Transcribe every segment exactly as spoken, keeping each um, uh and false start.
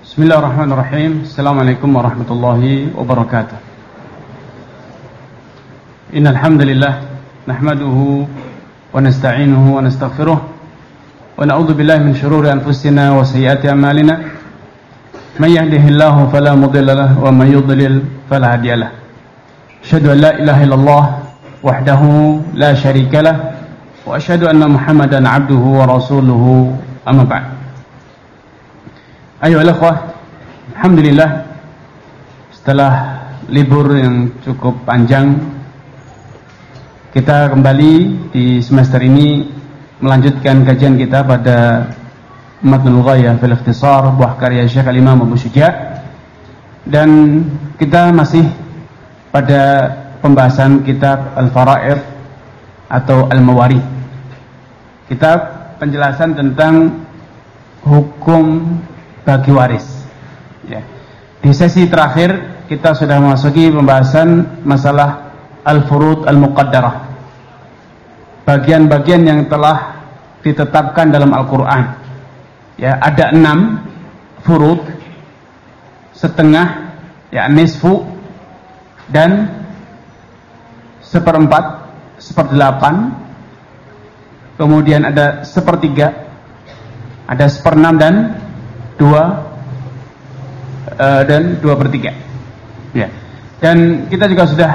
Bismillahirrahmanirrahim. Assalamualaikum warahmatullahi wabarakatuh. Innal hamdalillah nahmaduhu wa nasta'inuhu wa nastaghfiruh wa na'udzu billahi min shururi anfusina wa sayyiati a'malina. May yahdihillahu fala mudilla lahu wa may yudlil fala hadiya lahu. Asyhadu an la ilaha illallah wahdahu la syarika lahu wa asyhadu anna Muhammadan 'abduhu wa rasuluhu, amma ba'd. Ayo ikhwah, alhamdulillah setelah libur yang cukup panjang kita kembali di semester ini melanjutkan kajian kita pada Matnul Ghayah fil Ikhtisar, buah karya Syekh Al-Imam Abu Syuja', dan kita masih pada pembahasan kitab Al-Fara'id atau Al-Mawarith, kitab penjelasan tentang hukum bagi waris. Ya. Di sesi terakhir kita sudah memasuki pembahasan masalah al-furud al-muqaddarah, bagian-bagian yang telah ditetapkan dalam Al-Quran. Ya, ada enam furud, setengah, ya nisfu, dan seperempat, seperdelapan, kemudian ada sepertiga, ada seperenam dan dua uh, dan dua per tiga. Ya. Dan kita juga sudah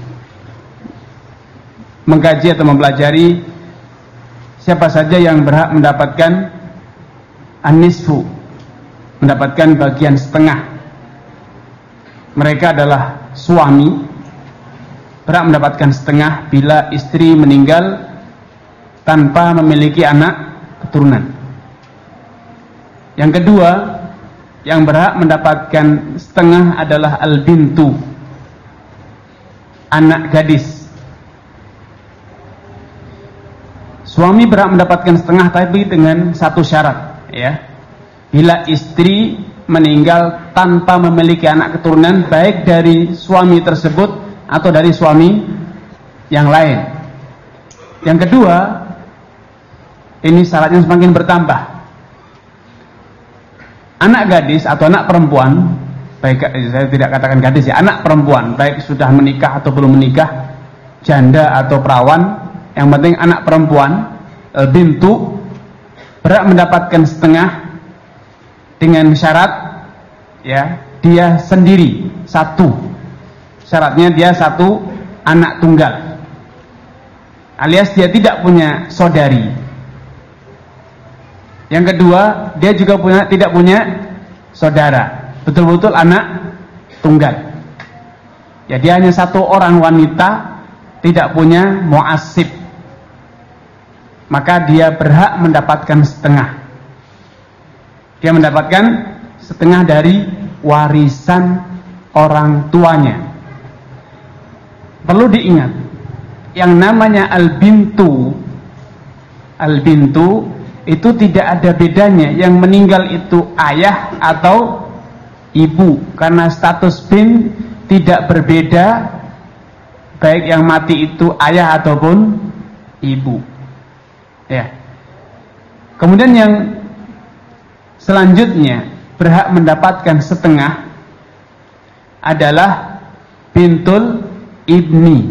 mengkaji atau mempelajari siapa saja yang berhak mendapatkan an-nisfu, mendapatkan bagian setengah. Mereka adalah suami, berhak mendapatkan setengah bila istri meninggal tanpa memiliki anak keturunan. Yang kedua yang berhak mendapatkan setengah adalah al-bintu, anak gadis. Suami berhak mendapatkan setengah tapi dengan satu syarat, ya. Bila istri meninggal tanpa memiliki anak keturunan, baik dari suami tersebut atau dari suami yang lain. Yang kedua, ini syaratnya semakin bertambah. Anak gadis atau anak perempuan, baik saya tidak katakan gadis ya, anak perempuan, baik sudah menikah atau belum menikah, janda atau perawan, yang penting anak perempuan, bintu, berhak mendapatkan setengah dengan syarat, ya, dia sendiri satu. Syaratnya dia satu anak tunggal, alias dia tidak punya saudari. Yang kedua, dia juga punya, tidak punya saudara, betul-betul anak tunggal. Ya, dia hanya satu orang wanita, tidak punya mu'assib, maka dia berhak mendapatkan setengah. Dia mendapatkan setengah dari warisan orang tuanya. Perlu diingat, yang namanya al-bintu, al-bintu itu tidak ada bedanya yang meninggal itu ayah atau ibu, karena status bin tidak berbeda baik yang mati itu ayah ataupun ibu. Ya. Kemudian yang selanjutnya berhak mendapatkan setengah adalah bintul ibni.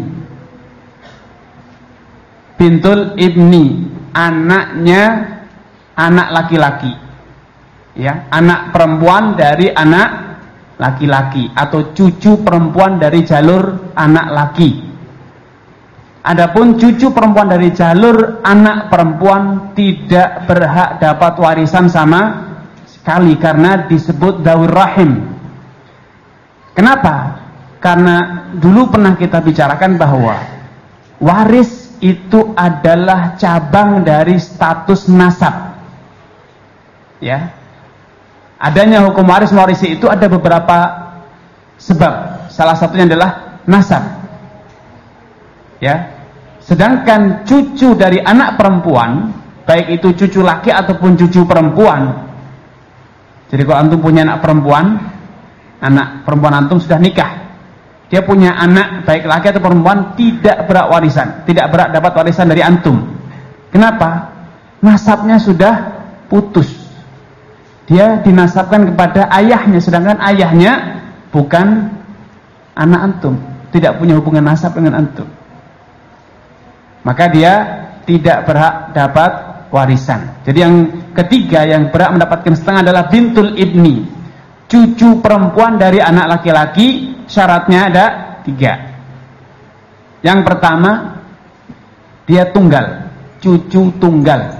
Bintul ibni, anaknya anak laki-laki, ya, anak perempuan dari anak laki-laki atau cucu perempuan dari jalur anak laki. Adapun cucu perempuan dari jalur anak perempuan tidak berhak dapat warisan sama sekali karena disebut dzawir rahim. Kenapa? Karena dulu pernah kita bicarakan bahwa waris itu adalah cabang dari status nasab. Ya, adanya hukum waris mewarisi itu ada beberapa sebab. Salah satunya adalah nasab. Ya, sedangkan cucu dari anak perempuan, baik itu cucu laki ataupun cucu perempuan. Jadi kalau antum punya anak perempuan, anak perempuan antum sudah nikah, dia punya anak baik laki atau perempuan, tidak berhak warisan, tidak berhak dapat warisan dari antum. Kenapa? Nasabnya sudah putus. Dia dinasabkan kepada ayahnya, sedangkan ayahnya bukan anak antum, tidak punya hubungan nasab dengan antum. Maka dia tidak berhak dapat warisan. Jadi yang ketiga yang berhak mendapatkan setengah adalah bintul ibni, cucu perempuan dari anak laki-laki. Syaratnya ada tiga. Yang pertama, dia tunggal, cucu tunggal.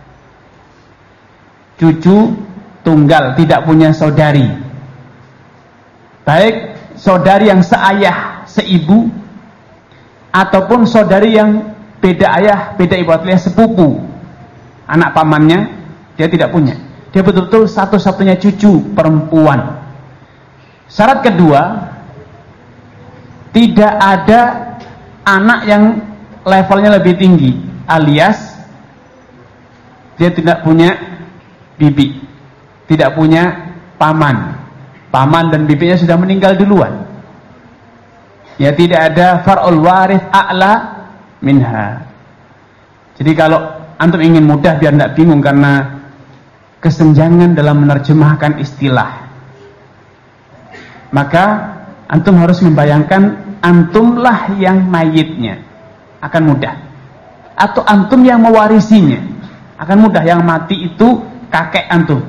Cucu tunggal, tidak punya saudari. Baik saudari yang seayah, seibu, ataupun saudari yang beda ayah, beda ibu, alias sepupu. Anak pamannya dia tidak punya. Dia betul-betul satu-satunya cucu perempuan. Syarat kedua, tidak ada anak yang levelnya lebih tinggi, alias dia tidak punya bibi, tidak punya paman. Paman dan bibinya sudah meninggal duluan. Ya, tidak ada far'ul warith a'la minha. Jadi kalau antum ingin mudah biar tidak bingung karena kesenjangan dalam menerjemahkan istilah, maka antum harus membayangkan antumlah yang mayitnya, akan mudah. Atau antum yang mewarisinya, akan mudah. Yang mati itu kakek antum.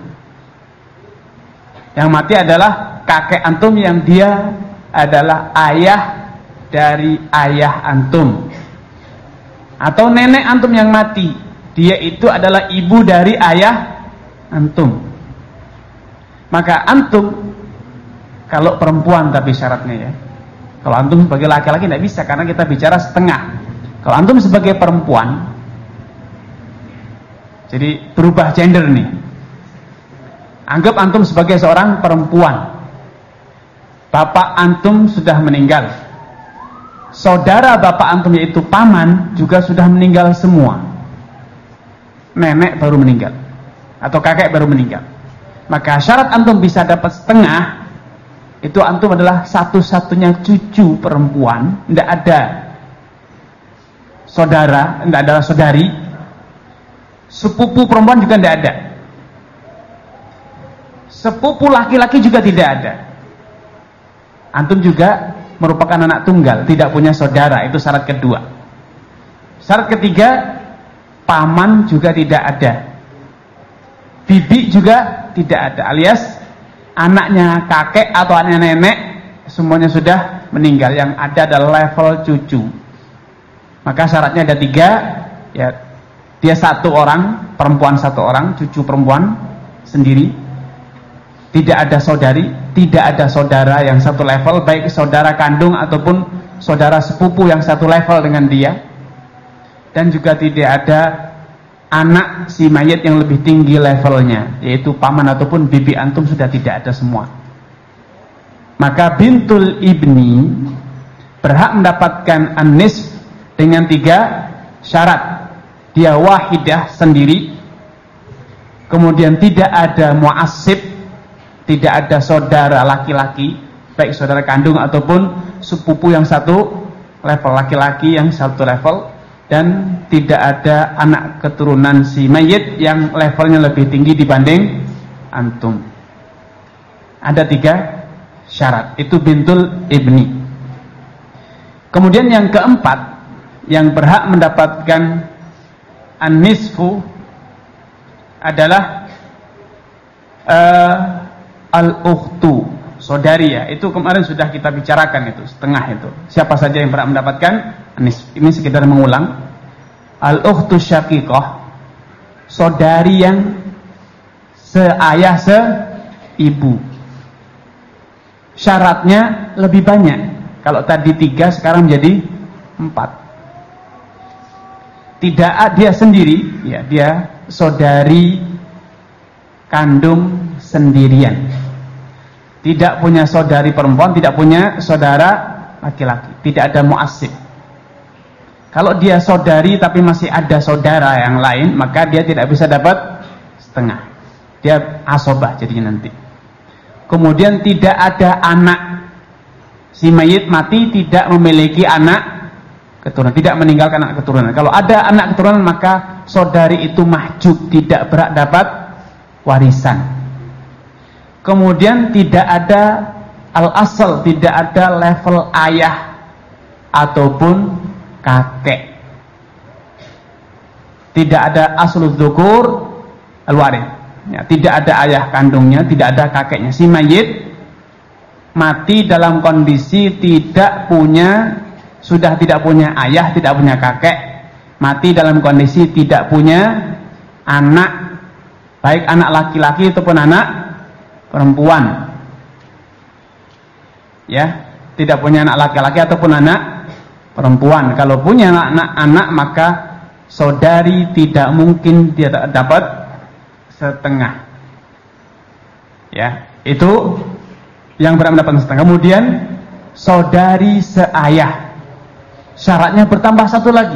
Yang mati adalah kakek antum yang dia adalah ayah dari ayah antum. Atau nenek antum yang mati, dia itu adalah ibu dari ayah antum. Maka antum, kalau perempuan tapi syaratnya ya, kalau antum sebagai laki-laki tidak bisa karena kita bicara setengah. Kalau antum sebagai perempuan, jadi berubah gender nih. Anggap antum sebagai seorang perempuan. Bapak antum sudah meninggal. Saudara bapak antum yaitu paman juga sudah meninggal semua. Nenek baru meninggal atau kakek baru meninggal. Maka syarat antum bisa dapat setengah, itu antum adalah satu-satunya cucu perempuan, tidak ada saudara, tidak ada saudari, sepupu perempuan juga tidak ada, sepupu laki-laki juga tidak ada. Antum juga merupakan anak tunggal, tidak punya saudara, itu syarat kedua. Syarat ketiga, paman juga tidak ada, bibi juga tidak ada, alias anaknya kakek atau anaknya nenek semuanya sudah meninggal. Yang ada adalah level cucu. Maka syaratnya ada tiga, ya, dia satu orang, perempuan satu orang, cucu perempuan sendiri, tidak ada saudari, tidak ada saudara yang satu level, baik saudara kandung ataupun saudara sepupu yang satu level dengan dia, dan juga tidak ada anak si mayit yang lebih tinggi levelnya, yaitu paman ataupun bibi antum sudah tidak ada semua. Maka bintul ibni berhak mendapatkan an-nisf dengan tiga syarat. Dia wahidah sendiri, kemudian tidak ada mu'assib, tidak ada saudara laki-laki, baik saudara kandung ataupun sepupu yang satu level, laki-laki yang satu level, dan tidak ada anak keturunan si mayit yang levelnya lebih tinggi dibanding antum. Ada tiga syarat, itu bintul ibni. Kemudian yang keempat, yang berhak mendapatkan an-nisfu adalah uh, al-ukhtu, saudari ya. Itu kemarin sudah kita bicarakan, itu setengah itu. Siapa saja yang berhak mendapatkan an-nisf. Ini sekedar mengulang. Al-ukhtu syaqiqah, saudari yang seayah seibu. Syaratnya lebih banyak. Kalau tadi tiga, sekarang menjadi empat. Tidak dia sendiri, ya, dia saudari kandung sendirian. Tidak punya saudari perempuan, tidak punya saudara laki-laki, tidak ada mu'assib. Kalau dia saudari tapi masih ada saudara yang lain, maka dia tidak bisa dapat setengah. Dia asobah jadinya nanti. Kemudian tidak ada anak. Si mayit mati tidak memiliki anak keturunan, tidak meninggalkan anak keturunan. Kalau ada anak keturunan, maka saudari itu mahjub, tidak berhak dapat warisan. kemudian tidak ada al-asal, tidak ada level ayah ataupun kakek. Tidak ada aslul dzukur al-warith. Ya, tidak ada ayah kandungnya, tidak ada kakeknya. Si mayit mati dalam kondisi tidak punya, sudah tidak punya ayah, tidak punya kakek. Mati dalam kondisi tidak punya anak, baik anak laki-laki ataupun anak perempuan. Ya, tidak punya anak laki-laki ataupun anak perempuan. Kalau punya anak-anak, maka saudari tidak mungkin dia dapat setengah. Ya, itu yang berhak mendapatkan setengah. Kemudian saudari seayah, syaratnya bertambah satu lagi.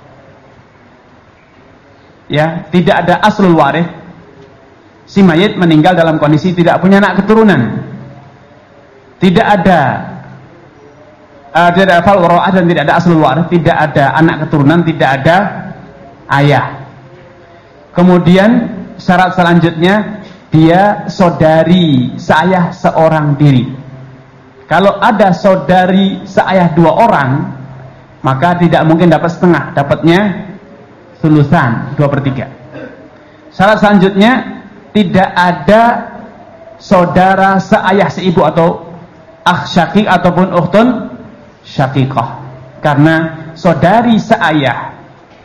Ya, tidak ada aslul warith. Si mayit meninggal dalam kondisi tidak punya anak keturunan. Tidak ada uh, tidak ada fal-wara'ah dan tidak ada aslul warith, tidak ada anak keturunan, tidak ada ayah. Kemudian syarat selanjutnya dia saudari seayah seorang diri. Kalau ada saudari seayah dua orang, maka tidak mungkin dapat setengah, dapatnya sulusan, dua per tiga. Syarat selanjutnya tidak ada saudara seayah seibu atau akh syakik ataupun ukhtun syakikah. Karena saudari seayah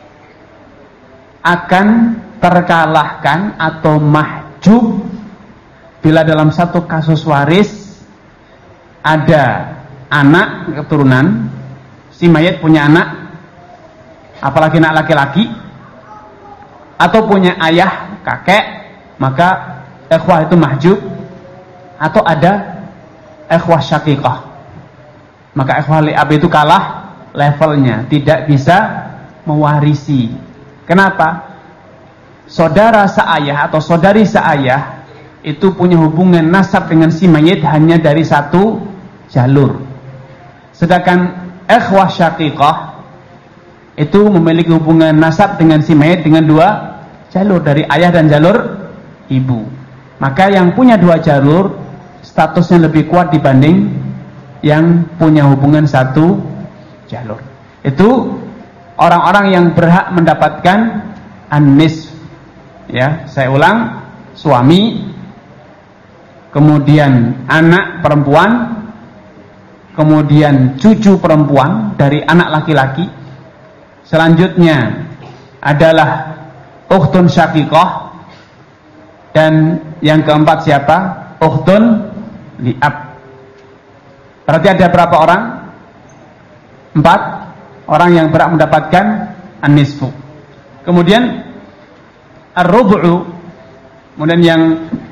akan terkalahkan atau mahjub bila dalam satu kasus waris ada anak keturunan, si mayit punya anak, apalagi anak laki-laki, atau punya ayah, kakek, maka ikhwah itu mahjub. Atau ada ikhwah syakikah, maka ikhwah li'ab itu kalah levelnya, tidak bisa mewarisi. Kenapa? Saudara seayah atau saudari seayah itu punya hubungan nasab dengan si mayit hanya dari satu jalur. Sedangkan ikhwah syakikah itu memiliki hubungan nasab dengan si mayit dengan dua jalur, dari ayah dan jalur ibu. Maka yang punya dua jalur statusnya lebih kuat dibanding yang punya hubungan satu jalur. Itu orang-orang yang berhak mendapatkan an-nisf. Ya, saya ulang, suami, kemudian anak perempuan, kemudian cucu perempuan dari anak laki-laki. Selanjutnya adalah ukhtun syakikah, dan yang keempat siapa? Ukhtun li'ab. Berarti ada berapa orang? Empat orang yang berhak mendapatkan an-nisfu. Kemudian ar-rubu'u, kemudian yang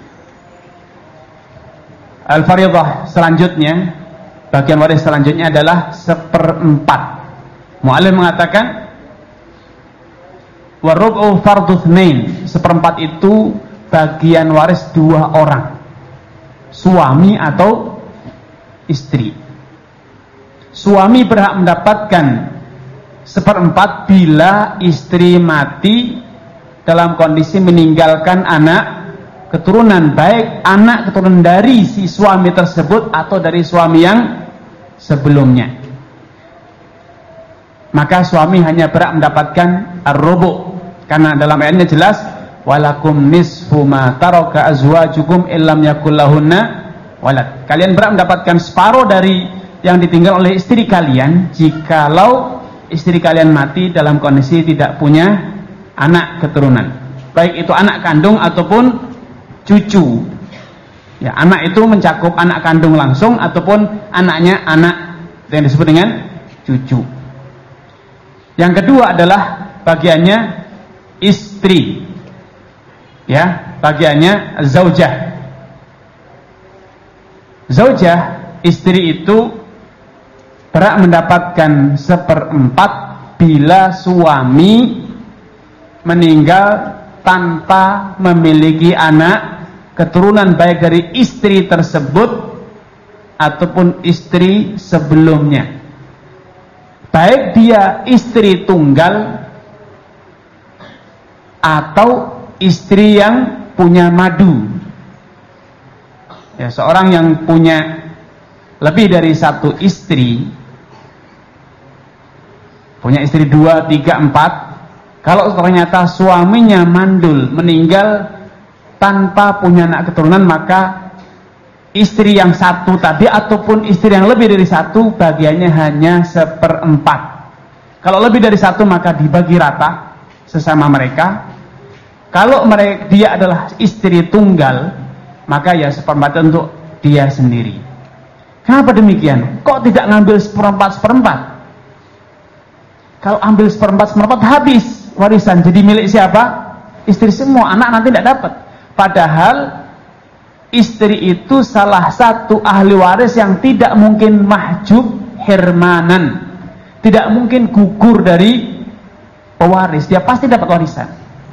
al-fariḍah selanjutnya, bagian waris selanjutnya adalah seperempat. Mu'allim mengatakan war-rubu'u fardhu tsnain, seperempat itu bagian waris dua orang, suami atau istri. Suami berhak mendapatkan seperempat bila istri mati dalam kondisi meninggalkan anak keturunan, baik anak keturunan dari si suami tersebut atau dari suami yang sebelumnya. Maka suami hanya berhak mendapatkan ar-rubu', karena dalam ayatnya jelas walakum nisfu ma taraka azwajukum illam yakul lahunna walad. Kalian berhak mendapatkan separuh dari yang ditinggal oleh istri kalian jikalau istri kalian mati dalam kondisi tidak punya anak keturunan, baik itu anak kandung ataupun cucu. Ya, anak itu mencakup anak kandung langsung ataupun anaknya anak yang disebut dengan cucu. Yang kedua adalah bagiannya istri. Ya, bagiannya zaujah. Zaujah, istri itu berhak mendapatkan seperempat bila suami meninggal tanpa memiliki anak keturunan, baik dari istri tersebut ataupun istri sebelumnya, baik dia istri tunggal atau istri yang punya madu. Ya, seorang yang punya lebih dari satu istri, punya istri dua, tiga, empat, kalau ternyata suaminya mandul, meninggal tanpa punya anak keturunan, maka istri yang satu tadi ataupun istri yang lebih dari satu bagiannya hanya seperempat. Kalau lebih dari satu maka dibagi rata sesama mereka. Kalau mereka dia adalah istri tunggal, maka ya seperempat untuk dia sendiri. Kenapa demikian? Kok tidak ngambil seperempat seperempat? Kalau ambil seperempat seperempat habis warisan, jadi milik siapa? Istri semua, anak nanti tidak dapat. Padahal istri itu salah satu ahli waris yang tidak mungkin mahjub hirmanan, tidak mungkin gugur dari pewaris, dia pasti dapat warisan.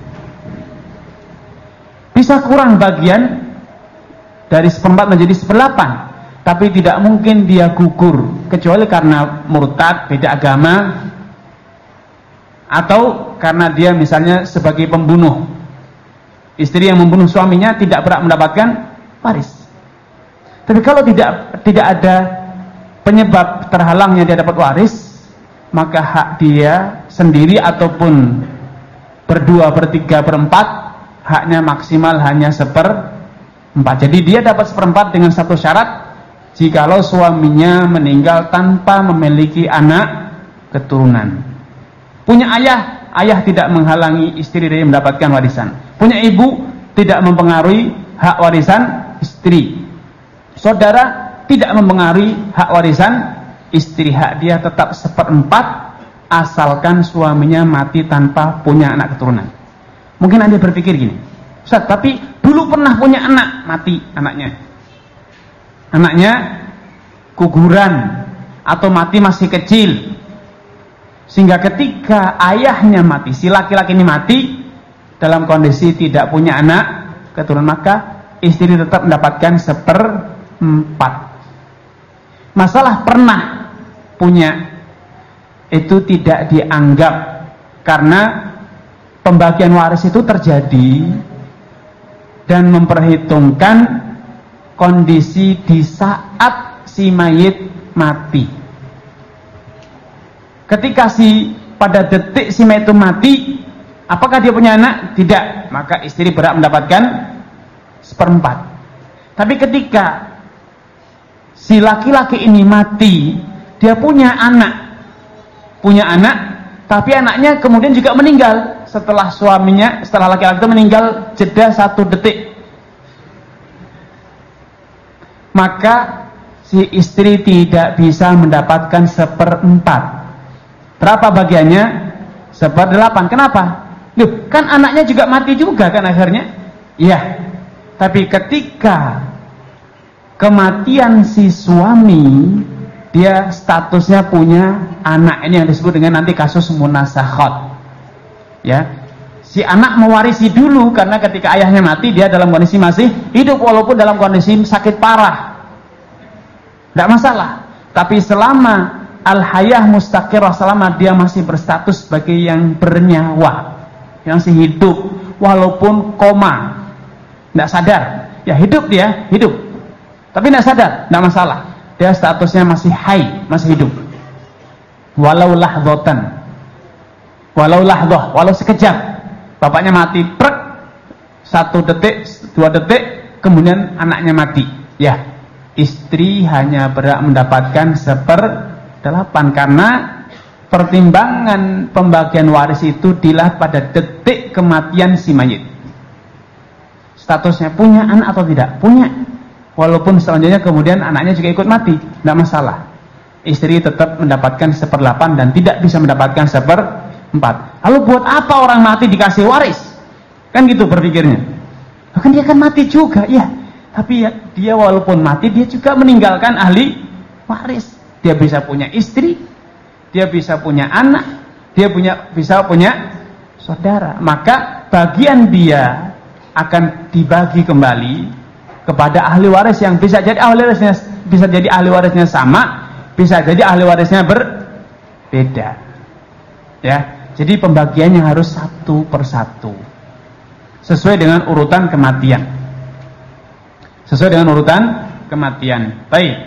Bisa kurang bagian dari seperempat menjadi seperdelapan, tapi tidak mungkin dia gugur kecuali karena murtad, beda agama, atau karena dia misalnya sebagai pembunuh. Istri yang membunuh suaminya tidak berhak mendapatkan waris. Tapi kalau tidak tidak ada penyebab terhalangnya dia dapat waris, maka hak dia sendiri ataupun berdua, bertiga, berempat, haknya maksimal hanya seperempat. Jadi dia dapat seperempat dengan satu syarat, jikalau suaminya meninggal tanpa memiliki anak keturunan. Punya ayah, ayah tidak menghalangi istri dari mendapatkan warisan. Punya ibu tidak mempengaruhi hak warisan istri. Saudara tidak mempengaruhi hak warisan istri, hak dia tetap seperempat asalkan suaminya mati tanpa punya anak keturunan. Mungkin Anda berpikir gini, Ustaz, tapi dulu pernah punya anak, mati anaknya. Anaknya guguran atau mati masih kecil. Sehingga ketika ayahnya mati, si laki-laki ini mati dalam kondisi tidak punya anak keturunan, maka istri tetap mendapatkan seperempat. Masalah pernah punya itu tidak dianggap, karena pembagian waris itu terjadi dan memperhitungkan kondisi di saat si mayit mati. Ketika si pada detik si mayit itu mati, apakah dia punya anak? Tidak, maka istri berhak mendapatkan seperempat. Tapi ketika si laki-laki ini mati, dia punya anak, punya anak, tapi anaknya kemudian juga meninggal setelah suaminya, setelah laki-laki itu meninggal jeda satu detik, maka si istri tidak bisa mendapatkan seperempat. Berapa bagiannya? Seperdelapan. Kenapa? Loh, kan anaknya juga mati juga kan akhirnya? Iya. Tapi ketika kematian si suami, dia statusnya punya anak, ini yang disebut dengan nanti kasus munasakhat. Ya, si anak mewarisi dulu karena ketika ayahnya mati dia dalam kondisi masih hidup walaupun dalam kondisi sakit parah, tidak masalah. Tapi selama al-hayah mustaqirah, selama dia masih berstatus sebagai yang bernyawa, yang masih hidup walaupun koma, tidak sadar, ya hidup dia hidup, tapi tidak sadar, tidak masalah. Dia statusnya masih hai, masih hidup. Walau lahdotan, walau lahdoh, walau sekejap, bapaknya mati, prek, satu detik, dua detik, kemudian anaknya mati. Ya, istri hanya berhak mendapatkan seperdelapan karena pertimbangan pembagian waris itu dilihat pada detik kematian si mayit. Statusnya punya anak atau tidak? Punya. Walaupun selanjutnya kemudian anaknya juga ikut mati, tidak masalah. Istri tetap mendapatkan seperdelapan dan tidak bisa mendapatkan seperempat. Lalu buat apa orang mati dikasih waris? Kan gitu berpikirnya. Kan dia kan mati juga, ya. Tapi ya, dia walaupun mati dia juga meninggalkan ahli waris. Dia bisa punya istri, dia bisa punya anak, dia punya bisa punya saudara. Maka bagian dia akan dibagi kembali kepada ahli waris yang bisa jadi ahli warisnya bisa jadi ahli warisnya sama, bisa jadi ahli warisnya berbeda. Ya, jadi pembagiannya harus satu persatu sesuai dengan urutan kematian. sesuai dengan urutan kematian. Baik.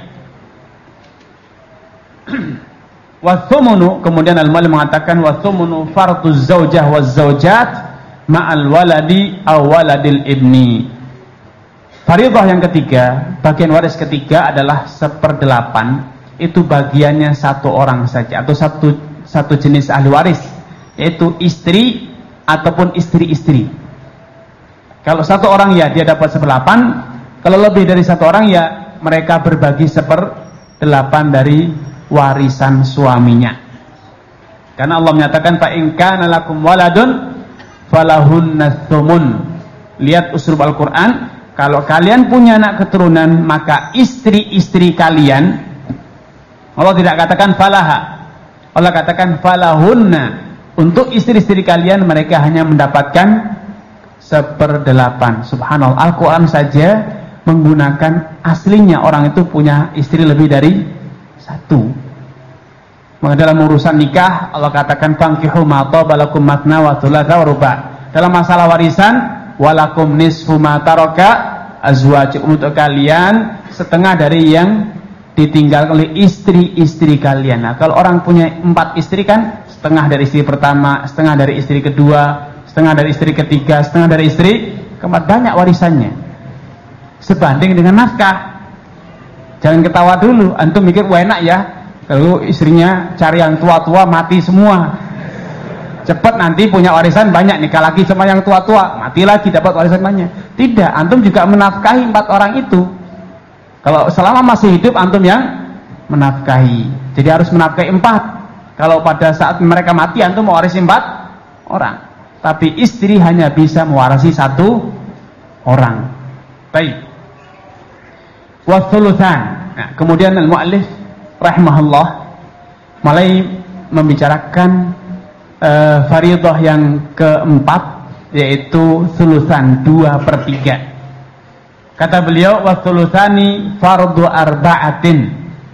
Wathumunu, kemudian al-mu'allif mengatakan wathumunu farduz zaujah waz zaujat ma'al waladi aw waladil ibni. Fariidhah yang ketiga, bagian waris ketiga adalah seperdelapan, itu bagiannya satu orang saja atau satu satu jenis ahli waris, yaitu istri ataupun istri-istri. Kalau satu orang ya dia dapat seperdelapan, kalau lebih dari satu orang ya mereka berbagi seperdelapan dari warisan suaminya. Karena Allah menyatakan fa in kana lakum waladun falahunna thumun. Lihat uslub Al-Qur'an, kalau kalian punya anak keturunan maka istri-istri kalian, Allah tidak katakan falaha, Allah katakan falahunna. Untuk istri-istri kalian mereka hanya mendapatkan seperdelapan. Subhanallah, Al-Quran saja menggunakan aslinya orang itu punya istri lebih dari satu. Maka dalam urusan nikah Allah katakan fankihu ma taba lakum matna wa thulatha wa ruba'. Dalam masalah warisan walakum nisfu ma taraka azwajukum, untuk kalian setengah dari yang ditinggalkan oleh istri-istri kalian. Nah, kalau orang punya empat istri kan setengah dari istri pertama, setengah dari istri kedua, setengah dari istri ketiga, setengah dari istri keempat, banyak warisannya. Sebanding dengan nafkah. Jangan ketawa dulu, antum mikir wah enak ya, kalau istrinya cari yang tua-tua mati semua. Cepat nanti punya warisan banyak, nikah lagi sama yang tua-tua, mati lagi dapat warisan banyak. Tidak, antum juga menafkahi empat orang itu. Kalau selama masih hidup antum yang menafkahi. Jadi harus menafkahi empat. Kalau pada saat mereka mati antum mewarisi empat orang. Tapi istri hanya bisa mewarisi satu orang. Baik. Wathuluthan. Nah, kemudian al-mu'allif rahimahullah mulai membicarakan uh, fariidhah yang keempat, yaitu thuluthan, dua per tiga. Kata beliau wathuluthani fardu arba'atin.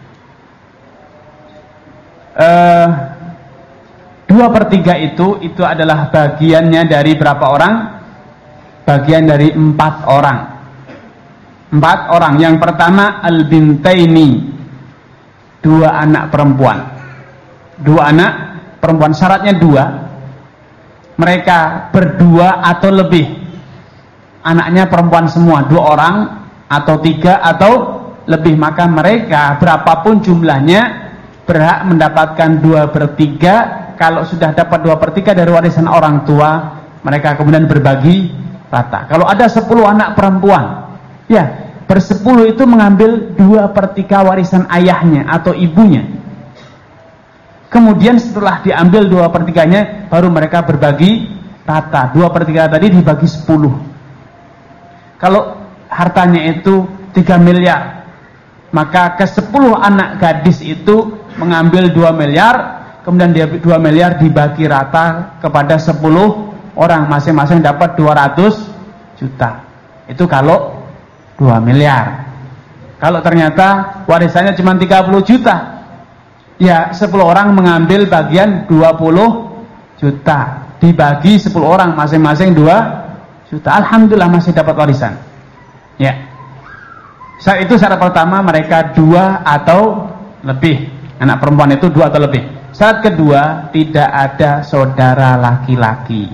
Uh, dua per tiga itu itu adalah bagiannya dari berapa orang? Bagian dari empat orang. Empat orang. Yang pertama al-bintaini, dua anak perempuan. Dua anak perempuan, syaratnya dua. Mereka berdua atau lebih. Anaknya perempuan semua, dua orang atau tiga atau lebih, maka mereka berapapun jumlahnya berhak mendapatkan dua per tiga. Kalau sudah dapat dua per tiga dari warisan orang tua, mereka kemudian berbagi rata. Kalau ada sepuluh anak perempuan, ya bersepuluh itu mengambil dua per tiga warisan ayahnya atau ibunya. Kemudian setelah diambil dua per tiganya, baru mereka berbagi rata. Dua per tiga tadi dibagi sepuluh. Kalau hartanya itu tiga miliar, maka ke sepuluh anak gadis itu mengambil dua miliar, kemudian dia dua miliar dibagi rata kepada sepuluh orang, masing-masing dapat dua ratus juta. Itu kalau dua miliar. Kalau ternyata warisannya cuma tiga puluh juta, ya sepuluh orang mengambil bagian dua puluh juta, dibagi sepuluh orang, masing-masing dua juta. Alhamdulillah masih dapat warisan. Ya. Saat itu syarat pertama mereka dua atau lebih. Anak perempuan itu dua atau lebih. Syarat kedua, tidak ada saudara laki-laki.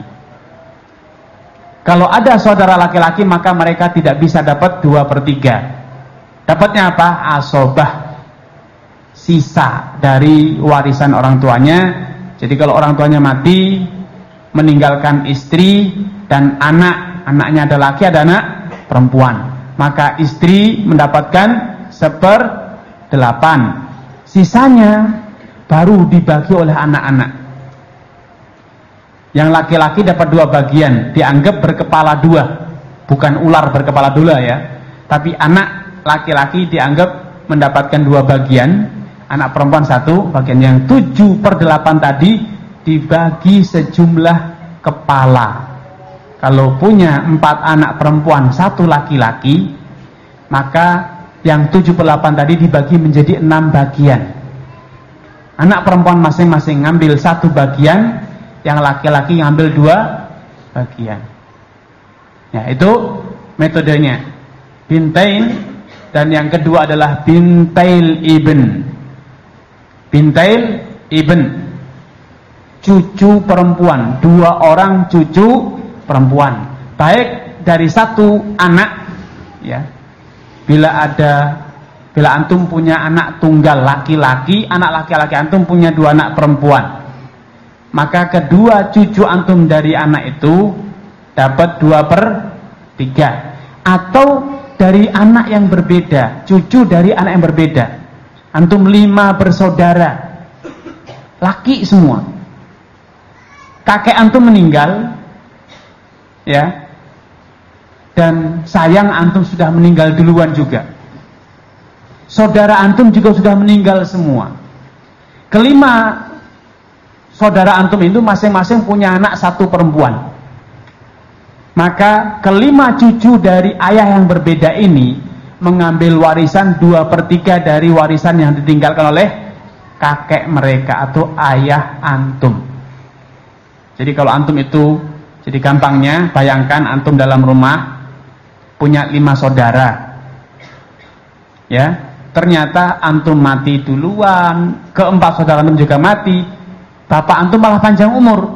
Kalau ada saudara laki-laki, maka mereka tidak bisa dapat dua per tiga. Dapatnya apa? Asobah, sisa dari warisan orang tuanya. Jadi kalau orang tuanya mati, meninggalkan istri dan anak, anaknya ada laki, ada anak perempuan, maka istri mendapatkan seperdelapan. Sisanya baru dibagi oleh anak-anak. Yang laki-laki dapat dua bagian, dianggap berkepala dua, bukan ular berkepala dua ya. Tapi anak laki-laki dianggap mendapatkan dua bagian, anak perempuan satu bagian. Yang tujuh per delapan tadi dibagi sejumlah kepala. Kalau punya empat anak perempuan, satu laki-laki, maka yang tujuh per delapan tadi dibagi menjadi enam bagian. Anak perempuan masing-masing ngambil satu bagian, yang laki-laki ngambil dua bagian. Ya, itu metodenya. bintain, dan yang kedua adalah bintail ibn. Bintail ibn, cucu perempuan, dua orang cucu perempuan, baik dari satu anak, ya. Bila ada, bila antum punya anak tunggal laki-laki, anak laki-laki antum punya dua anak perempuan, maka kedua cucu antum dari anak itu dapat dua per tiga. Atau dari anak yang berbeda, cucu dari anak yang berbeda, antum lima bersaudara, laki semua, kakek antum meninggal, ya, dan sayang antum sudah meninggal duluan juga, saudara antum juga sudah meninggal semua. Kelima saudara antum itu masing-masing punya anak satu perempuan. Maka kelima cucu dari ayah yang berbeda ini mengambil warisan dua per tiga dari warisan yang ditinggalkan oleh kakek mereka atau ayah antum. Jadi kalau antum itu, jadi gampangnya bayangkan antum dalam rumah punya lima saudara, ya, ternyata antum mati duluan, keempat saudara antum juga mati, bapak antum malah panjang umur.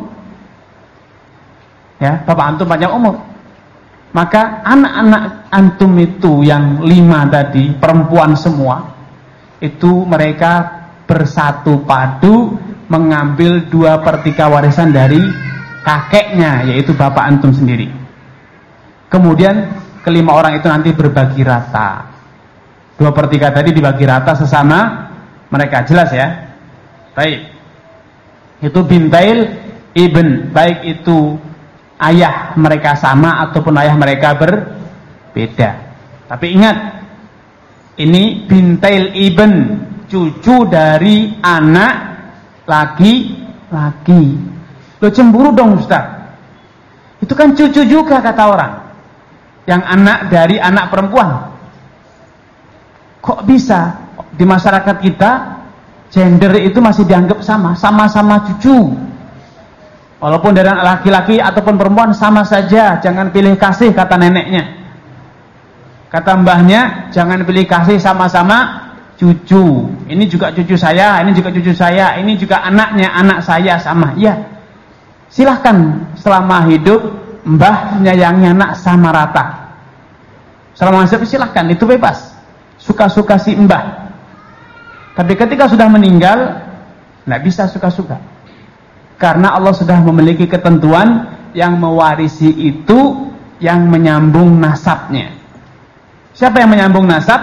Ya, bapak antum panjang umur. Maka anak-anak antum itu yang lima tadi, perempuan semua, itu mereka bersatu padu mengambil dua per tiga warisan dari kakeknya, yaitu bapak antum sendiri. Kemudian kelima orang itu nanti berbagi rata. Dua per tiga tadi dibagi rata sesama mereka, jelas ya? Baik. Itu bintail ibn, baik itu ayah mereka sama ataupun ayah mereka berbeda. Tapi ingat, ini bintail ibn, cucu dari anak laki-laki. Lo cemburu dong Ustaz, itu kan cucu juga kata orang, yang anak dari anak perempuan. Kok bisa di masyarakat kita gender itu masih dianggap sama, sama-sama cucu? Walaupun dari anak laki-laki ataupun perempuan sama saja, jangan pilih kasih kata neneknya. Kata mbahnya, jangan pilih kasih, sama-sama cucu. Ini juga cucu saya, ini juga cucu saya, ini juga anaknya anak saya, sama. Ya, silahkan selama hidup mbah menyayangi anak sama rata. Selama hidup silahkan, itu bebas. Suka-suka si mbah. Tapi ketika sudah meninggal, nggak bisa suka-suka. Karena Allah sudah memiliki ketentuan yang mewarisi itu yang menyambung nasabnya. Siapa yang menyambung nasab?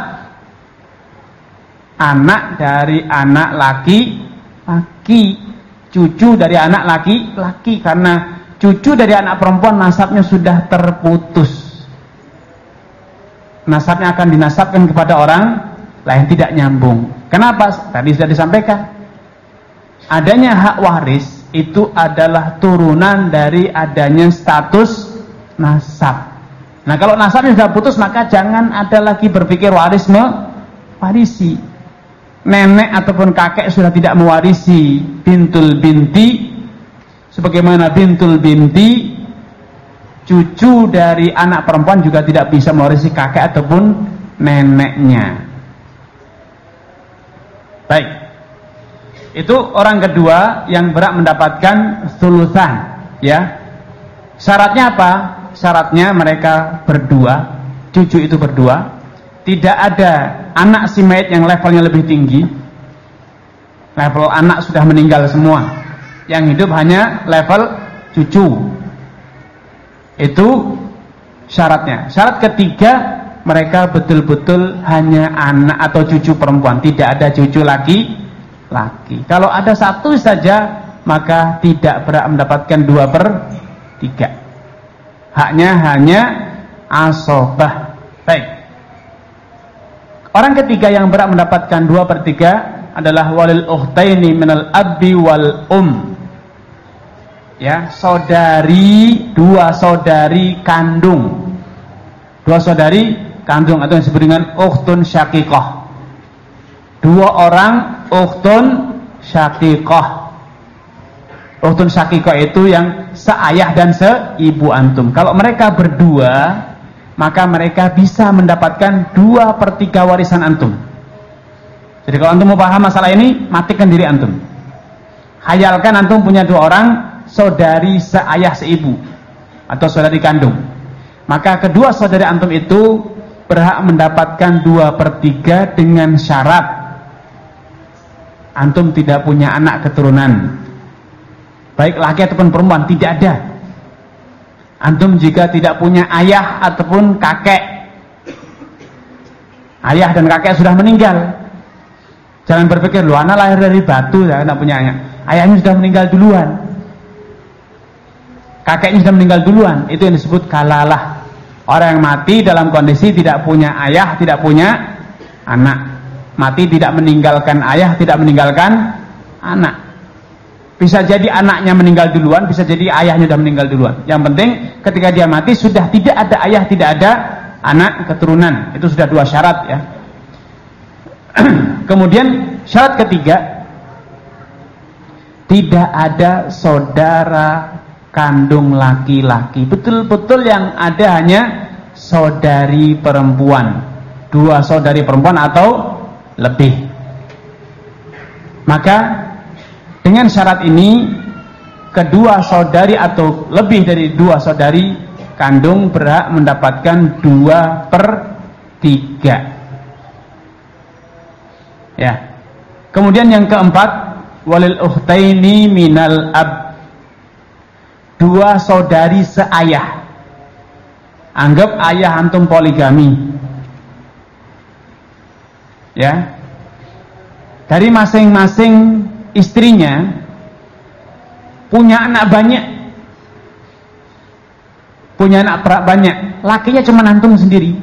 Anak dari anak laki-laki, cucu dari anak laki-laki. Karena cucu dari anak perempuan nasabnya sudah terputus. Nasabnya akan dinasabkan kepada orang lain, tidak nyambung. Kenapa? Tadi sudah disampaikan. Adanya hak waris itu adalah turunan dari adanya status nasab. Nah, kalau nasabnya sudah putus, maka jangan ada lagi berpikir waris mewarisi. Nenek ataupun kakek sudah tidak mewarisi bintul binti, sebagaimana bintul binti, cucu dari anak perempuan juga tidak bisa mewarisi kakek ataupun neneknya. Baik. Itu orang kedua yang berhak mendapatkan sulusan, ya. Syaratnya apa? Syaratnya mereka berdua, cucu itu berdua, tidak ada anak si mayit yang levelnya lebih tinggi. Level anak sudah meninggal semua. Yang hidup hanya level cucu. Itu syaratnya. Syarat ketiga, mereka betul-betul hanya anak atau cucu perempuan, tidak ada cucu laki laki. Kalau ada satu saja, maka tidak berhak mendapatkan dua per tiga. Haknya hanya asobah. Baik. Orang ketiga yang berhak mendapatkan dua per tiga adalah walil ukhtaini minal abbi wal um. Ya, saudari, dua saudari kandung. Dua saudari kandung atau yang disebut dengan ukhtun syaqiqah. Dua orang ukhtun syaqiqah. Ukhtun syaqiqah itu yang seayah dan seibu antum. Kalau mereka berdua, maka mereka bisa mendapatkan dua per tiga warisan antum. Jadi kalau antum mau paham masalah ini, matikan diri antum. Hayalkan antum punya dua orang, saudari seayah seibu, atau saudari kandung. Maka kedua saudari antum itu berhak mendapatkan dua per tiga dengan syarat antum tidak punya anak keturunan, baik laki ataupun perempuan, tidak ada. Antum jika tidak punya ayah ataupun kakek, ayah dan kakek sudah meninggal, jangan berpikir, lu anak lahir dari batu, ya, tidak punya ayah. Ayahnya sudah meninggal duluan, kakeknya sudah meninggal duluan, itu yang disebut kalalah. Orang yang mati dalam kondisi tidak punya ayah, tidak punya anak. Mati tidak meninggalkan ayah, tidak meninggalkan anak. Bisa jadi anaknya meninggal duluan, bisa jadi ayahnya sudah meninggal duluan. Yang penting ketika dia mati sudah tidak ada ayah, tidak ada anak keturunan. Itu sudah dua syarat ya. Kemudian syarat ketiga, tidak ada saudara kandung laki-laki. Betul-betul yang ada hanya saudari perempuan, dua saudari perempuan atau lebih. Maka dengan syarat ini, kedua saudari atau lebih dari dua saudari kandung berhak mendapatkan dua per tiga. Ya. Kemudian yang keempat, walil ukhtaini minal ab, dua saudari seayah. Anggap ayah antum poligami, ya, dari masing-masing istrinya punya anak banyak, punya anak banyak, lakinya cuma antum sendiri,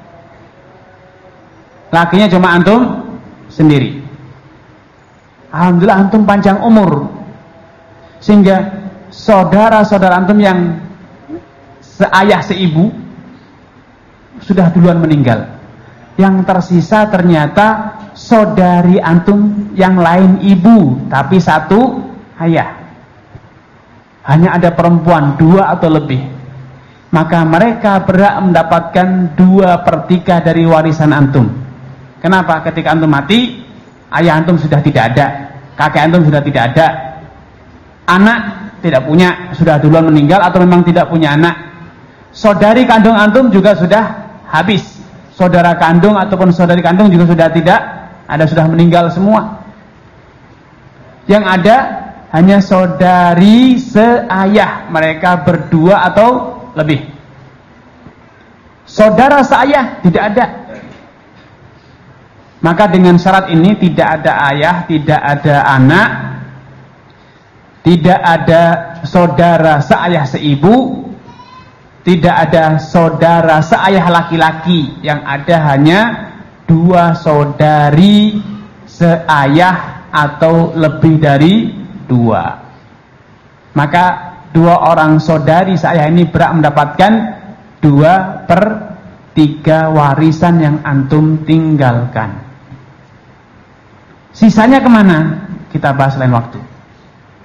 lakinya cuma antum sendiri. Alhamdulillah antum panjang umur, sehingga saudara-saudara antum yang seayah seibu sudah duluan meninggal. Yang tersisa ternyata saudari antum yang lain ibu, tapi satu ayah. Hanya ada perempuan dua atau lebih. Maka mereka berhak mendapatkan dua per tiga dari warisan antum. Kenapa? Ketika antum mati, ayah antum sudah tidak ada, kakek antum sudah tidak ada, anak tidak punya, sudah duluan meninggal atau memang tidak punya anak. Saudari kandung antum juga sudah habis. Saudara kandung ataupun saudari kandung juga sudah tidak ada, sudah meninggal semua. Yang ada hanya saudari seayah, mereka berdua atau lebih. Saudara seayah tidak ada. Maka dengan syarat ini tidak ada ayah, tidak ada anak, tidak ada saudara seayah seibu, tidak ada saudara seayah laki-laki. Yang ada hanya dua saudari seayah atau lebih dari dua. Maka dua orang saudari seayah ini berhak mendapatkan dua per tiga warisan yang antum tinggalkan. Sisanya kemana? Kita bahas lain waktu.